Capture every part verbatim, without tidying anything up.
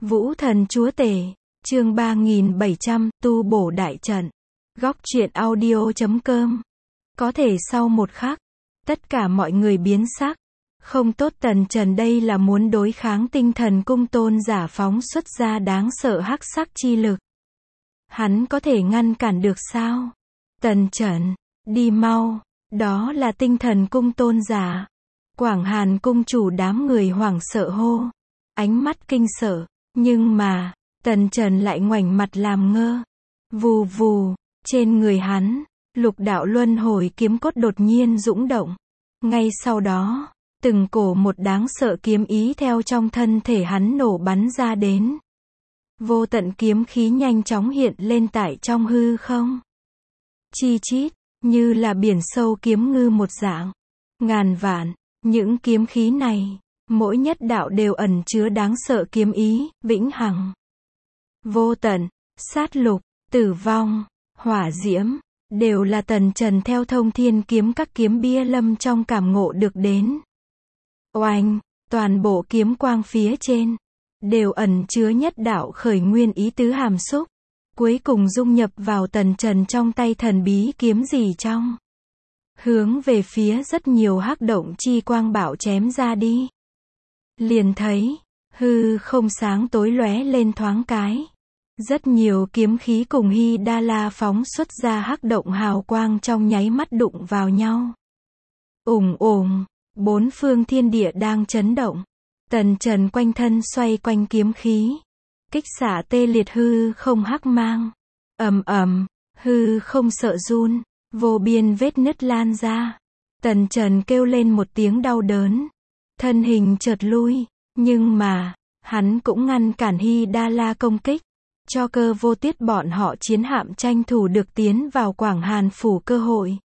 Vũ thần chúa tể, chương ba nghìn bảy trăm, tu bổ đại trận. Góc truyện audio chấm com. Có thể sau một khắc, tất cả mọi người biến sắc. Không tốt, Tần Trần đây là muốn đối kháng tinh thần cung tôn giả phóng xuất ra đáng sợ hắc sắc chi lực. Hắn có thể ngăn cản được sao? Tần Trần, đi mau, đó là tinh thần cung tôn giả. Quảng Hàn cung chủ đám người hoảng sợ hô, ánh mắt kinh sợ, nhưng mà, Tần Trần lại ngoảnh mặt làm ngơ. Vù vù, trên người hắn, lục đạo luân hồi kiếm cốt đột nhiên dũng động. Ngay sau đó, từng cổ một đáng sợ kiếm ý theo trong thân thể hắn nổ bắn ra đến. Vô tận kiếm khí nhanh chóng hiện lên tại trong hư không. Chi chít, như là biển sâu kiếm ngư một dạng. Ngàn vạn, những kiếm khí này, mỗi nhất đạo đều ẩn chứa đáng sợ kiếm ý, vĩnh hằng. Vô tận, sát lục, tử vong, hỏa diễm, đều là Tần Trần theo thông thiên kiếm các kiếm bia lâm trong cảm ngộ được đến. Oanh, toàn bộ kiếm quang phía trên, đều ẩn chứa nhất đạo khởi nguyên ý tứ hàm xúc, cuối cùng dung nhập vào Tần Trần trong tay thần bí kiếm gì trong. Hướng về phía rất nhiều hắc động chi quang bạo chém ra đi. Liền thấy, hư không sáng tối lóe lên thoáng cái. Rất nhiều kiếm khí cùng Hy Đa La phóng xuất ra hắc động hào quang trong nháy mắt đụng vào nhau. Ùng ùng, bốn phương thiên địa đang chấn động. Tần Trần quanh thân xoay quanh kiếm khí, kích xả tê liệt hư không hắc mang. Ầm ầm, hư không sợ run, vô biên vết nứt lan ra. Tần Trần kêu lên một tiếng đau đớn, thân hình chợt lui, nhưng mà, hắn cũng ngăn cản Hy Đa La công kích, cho Cơ Vô Tiết bọn họ chiến hạm tranh thủ được tiến vào Quảng Hàn phủ cơ hội.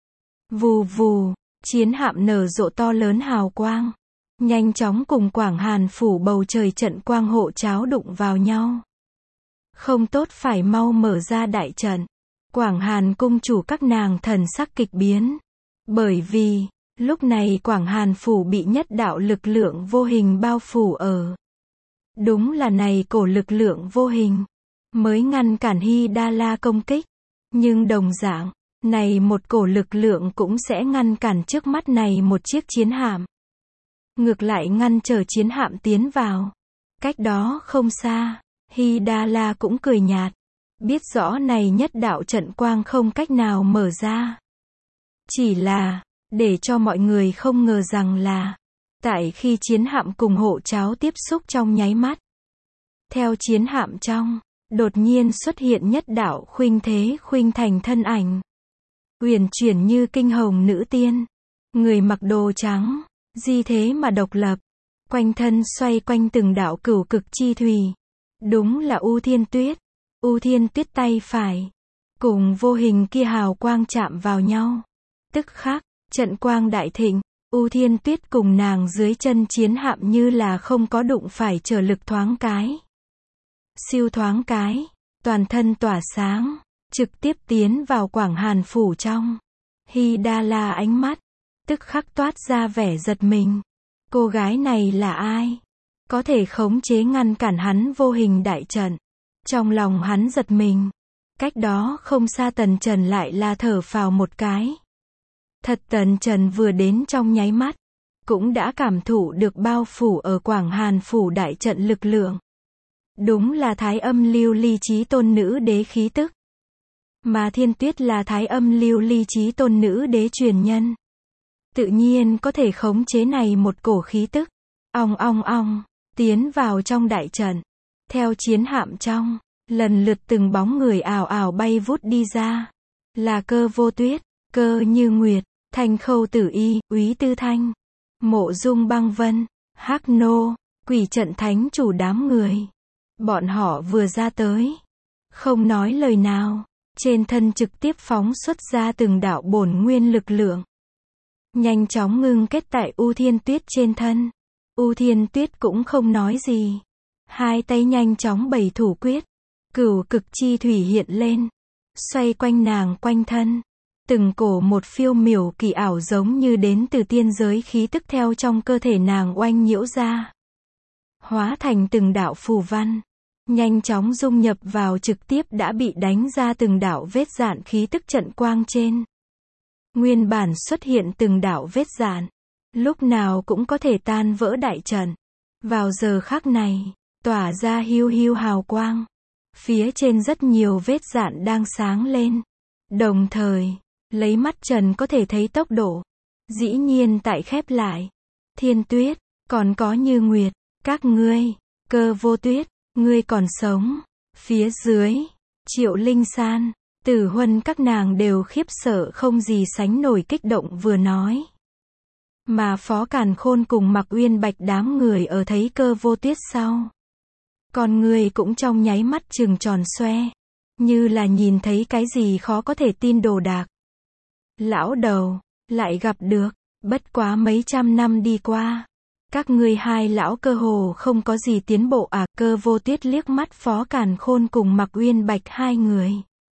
Vù vù, chiến hạm nở rộ to lớn hào quang, nhanh chóng cùng Quảng Hàn phủ bầu trời trận quang hộ cháo đụng vào nhau. Không tốt, phải mau mở ra đại trận. Quảng Hàn cung chủ các nàng thần sắc kịch biến. Bởi vì, lúc này Quảng Hàn phủ bị nhất đạo lực lượng vô hình bao phủ ở. Đúng là này cổ lực lượng vô hình, mới ngăn cản Hy Đa La công kích. Nhưng đồng dạng, này một cổ lực lượng cũng sẽ ngăn cản trước mắt này một chiếc chiến hạm. Ngược lại ngăn trở chiến hạm tiến vào. Cách đó không xa, Hy Đa La cũng cười nhạt. Biết rõ này nhất đạo trận quang không cách nào mở ra. Chỉ là, để cho mọi người không ngờ rằng là, tại khi chiến hạm cùng hộ cháo tiếp xúc trong nháy mắt. Theo chiến hạm trong, đột nhiên xuất hiện nhất đạo khuynh thế khuynh thành thân ảnh. Uyển chuyển như kinh hồng nữ tiên. Người mặc đồ trắng, di thế mà độc lập. Quanh thân xoay quanh từng đạo cửu cực chi thùy. Đúng là U Thiên Tuyết. U Thiên Tuyết tay phải, cùng vô hình kia hào quang chạm vào nhau. Tức khắc, trận quang đại thịnh, U Thiên Tuyết cùng nàng dưới chân chiến hạm như là không có đụng phải trở lực thoáng cái. Siêu thoáng cái, toàn thân tỏa sáng, trực tiếp tiến vào Quảng Hàn phủ trong. Hy Đa La ánh mắt, tức khắc toát ra vẻ giật mình. Cô gái này là ai? Có thể khống chế ngăn cản hắn vô hình đại trận. Trong lòng hắn giật mình. Cách đó không xa Tần Trần lại là thở phào một cái. Thật, Tần Trần vừa đến trong nháy mắt, cũng đã cảm thụ được bao phủ ở Quảng Hàn phủ đại trận lực lượng. Đúng là Thái Âm Lưu Ly Chí Tôn nữ đế khí tức. Mà Thiên Tuyết là Thái Âm Lưu Ly Chí Tôn nữ đế truyền nhân. Tự nhiên có thể khống chế này một cổ khí tức. Ong ong ong, tiến vào trong đại trận. Theo chiến hạm trong, lần lượt từng bóng người ảo ảo bay vút đi ra. Là Cơ Vô Tuyết, Cơ Như Nguyệt, Thanh Khâu Tử Y, Úy Tư Thanh, Mộ Dung Băng Vân, Hắc Nô, Quỷ Trận Thánh chủ đám người. Bọn họ vừa ra tới, không nói lời nào, trên thân trực tiếp phóng xuất ra từng đạo bổn nguyên lực lượng. Nhanh chóng ngưng kết tại U Thiên Tuyết trên thân. U Thiên Tuyết cũng không nói gì. Hai tay nhanh chóng bày thủ quyết. Cửu cực chi thủy hiện lên. Xoay quanh nàng quanh thân. Từng cổ một phiêu miểu kỳ ảo giống như đến từ tiên giới khí tức theo trong cơ thể nàng oanh nhiễu ra. hóa thành từng đạo phù văn, nhanh chóng dung nhập vào trực tiếp đã bị đánh ra từng đạo vết rạn khí tức trận quang trên. Nguyên bản xuất hiện từng đạo vết rạn, lúc nào cũng có thể tan vỡ đại trận. Vào giờ khắc này, tỏa ra hiu hiu hào quang. Phía trên rất nhiều vết rạn đang sáng lên. Đồng thời, lấy mắt trần có thể thấy tốc độ. Dĩ nhiên tại khép lại. Thiên Tuyết, còn có Như Nguyệt, các ngươi, Cơ Vô Tuyết, ngươi còn sống. Phía dưới, Triệu Linh San, Tử Huân các nàng đều khiếp sợ không gì sánh nổi kích động vừa nói. Mà Phó Càn Khôn cùng Mạc Uyên Bạch đám người ở thấy Cơ Vô Tuyết sau. Còn người cũng trong nháy mắt trừng tròn xoe. Như là nhìn thấy cái gì khó có thể tin đồ đạc. Lão đầu, lại gặp được, bất quá mấy trăm năm đi qua. Các ngươi hai lão cơ hồ không có gì tiến bộ à. Cơ Vô Tuyết liếc mắt Phó Càn Khôn cùng Mạc Uyên Bạch hai người.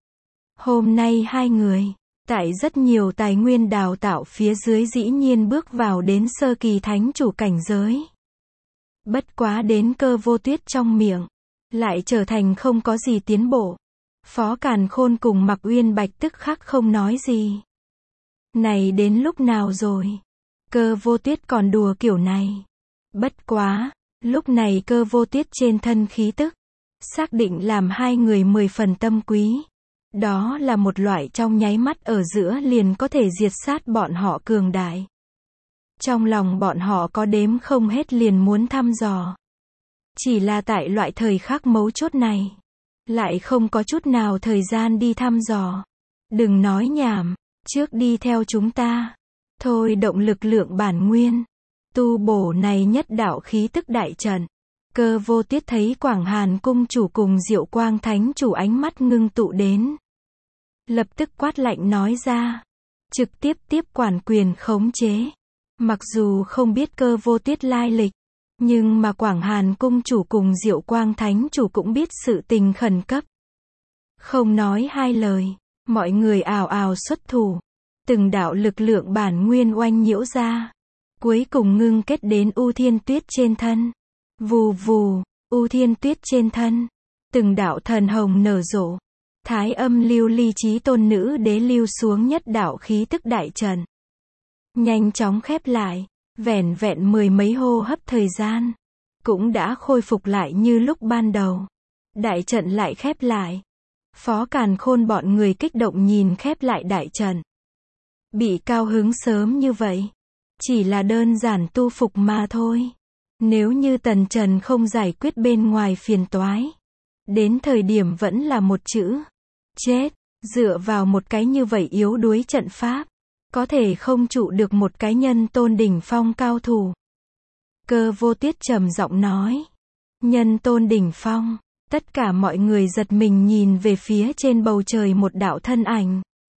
Hôm nay hai người, tại rất nhiều tài nguyên đào tạo phía dưới dĩ nhiên bước vào đến sơ kỳ thánh chủ cảnh giới. Bất quá đến Cơ Vô Tuyết trong miệng, lại trở thành không có gì tiến bộ. Phó Càn Khôn cùng Mạc Uyên Bạch tức khắc không nói gì. Này đến lúc nào rồi? Cơ Vô Tuyết còn đùa kiểu này. Bất quá, lúc này Cơ Vô Tuyết trên thân khí tức, xác định làm hai người mười phần tâm quý. Đó là một loại trong nháy mắt ở giữa liền có thể diệt sát bọn họ cường đại. Trong lòng bọn họ có đếm không hết liền muốn thăm dò. Chỉ là tại loại thời khắc mấu chốt này, lại không có chút nào thời gian đi thăm dò. Đừng nói nhảm, trước đi theo chúng ta. Thôi động lực lượng bản nguyên. Tu bổ này nhất đạo khí tức đại trận. Cơ Vô Tuyết thấy Quảng Hàn cung chủ cùng Diệu Quang thánh chủ ánh mắt ngưng tụ đến. Lập tức quát lạnh nói ra. Trực tiếp tiếp quản quyền khống chế. Mặc dù không biết Cơ Vô Tuyết lai lịch, nhưng mà Quảng Hàn cung chủ cùng Diệu Quang thánh chủ cũng biết sự tình khẩn cấp. Không nói hai lời, mọi người ào ào xuất thủ. Từng đạo lực lượng bản nguyên oanh nhiễu ra. Cuối cùng ngưng kết đến U Thiên Tuyết trên thân. Vù vù, U Thiên Tuyết trên thân. Từng đạo thần hồng nở rộ. Thái Âm Lưu Ly Chí Tôn nữ đế lưu xuống nhất đạo khí tức đại trận. Nhanh chóng khép lại, vẻn vẹn mười mấy hô hấp thời gian, cũng đã khôi phục lại như lúc ban đầu. Đại trận lại khép lại. Phó Càn Khôn bọn người kích động nhìn khép lại đại trận. Bị cao hứng sớm như vậy, chỉ là đơn giản tu phục mà thôi. Nếu như Tần Trần không giải quyết bên ngoài phiền toái, đến thời điểm vẫn là một chữ, chết. Dựa vào một cái như vậy yếu đuối trận pháp, có thể không trụ được một cái nhân tôn đỉnh phong cao thủ. Cơ Vô Tuyết trầm giọng nói. Nhân tôn đỉnh phong. Tất cả mọi người giật mình nhìn về phía trên bầu trời một đạo thân ảnh.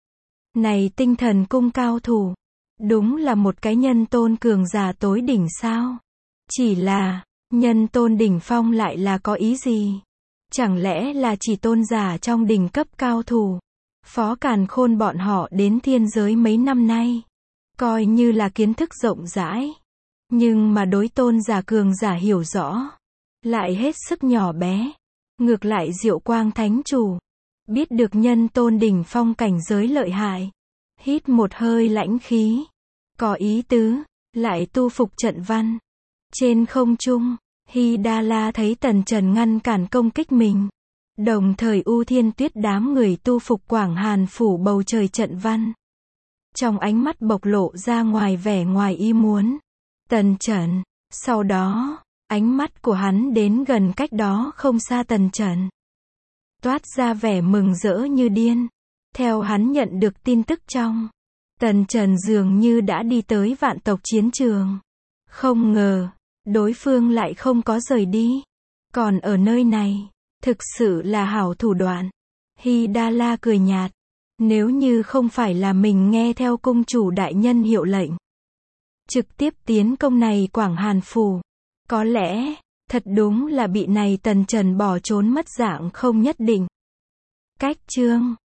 Này Tinh Thần cung cao thủ. Đúng là một cái nhân tôn cường giả tối đỉnh sao? Chỉ là, nhân tôn đỉnh phong lại là có ý gì? Chẳng lẽ là chỉ tôn giả trong đỉnh cấp cao thủ? Phó Càn Khôn bọn họ đến thiên giới mấy năm nay, coi như là kiến thức rộng rãi. Nhưng mà đối tôn giả cường giả hiểu rõ, lại hết sức nhỏ bé. Ngược lại Diệu Quang thánh chủ, biết được nhân tôn đỉnh phong cảnh giới lợi hại. Hít một hơi lãnh khí. Có ý tứ, lại tu phục trận văn. Trên không trung, Hy Đa La thấy Tần Trần ngăn cản công kích mình. Đồng thời U Thiên Tuyết đám người tu phục Quảng Hàn phủ bầu trời trận văn. Trong ánh mắt bộc lộ ra ngoài vẻ ngoài ý muốn. Tần Trần, sau đó, ánh mắt của hắn đến gần cách đó không xa Tần Trần. Toát ra vẻ mừng rỡ như điên. Theo hắn nhận được tin tức trong, Tần Trần dường như đã đi tới vạn tộc chiến trường. Không ngờ, đối phương lại không có rời đi. Còn ở nơi này, thực sự là hảo thủ đoạn. Hy Đa La cười nhạt. Nếu như không phải là mình nghe theo cung chủ đại nhân hiệu lệnh, trực tiếp tiến công này Quảng Hàn phủ, có lẽ, thật đúng là bị này Tần Trần bỏ trốn mất dạng không nhất định. Cách chương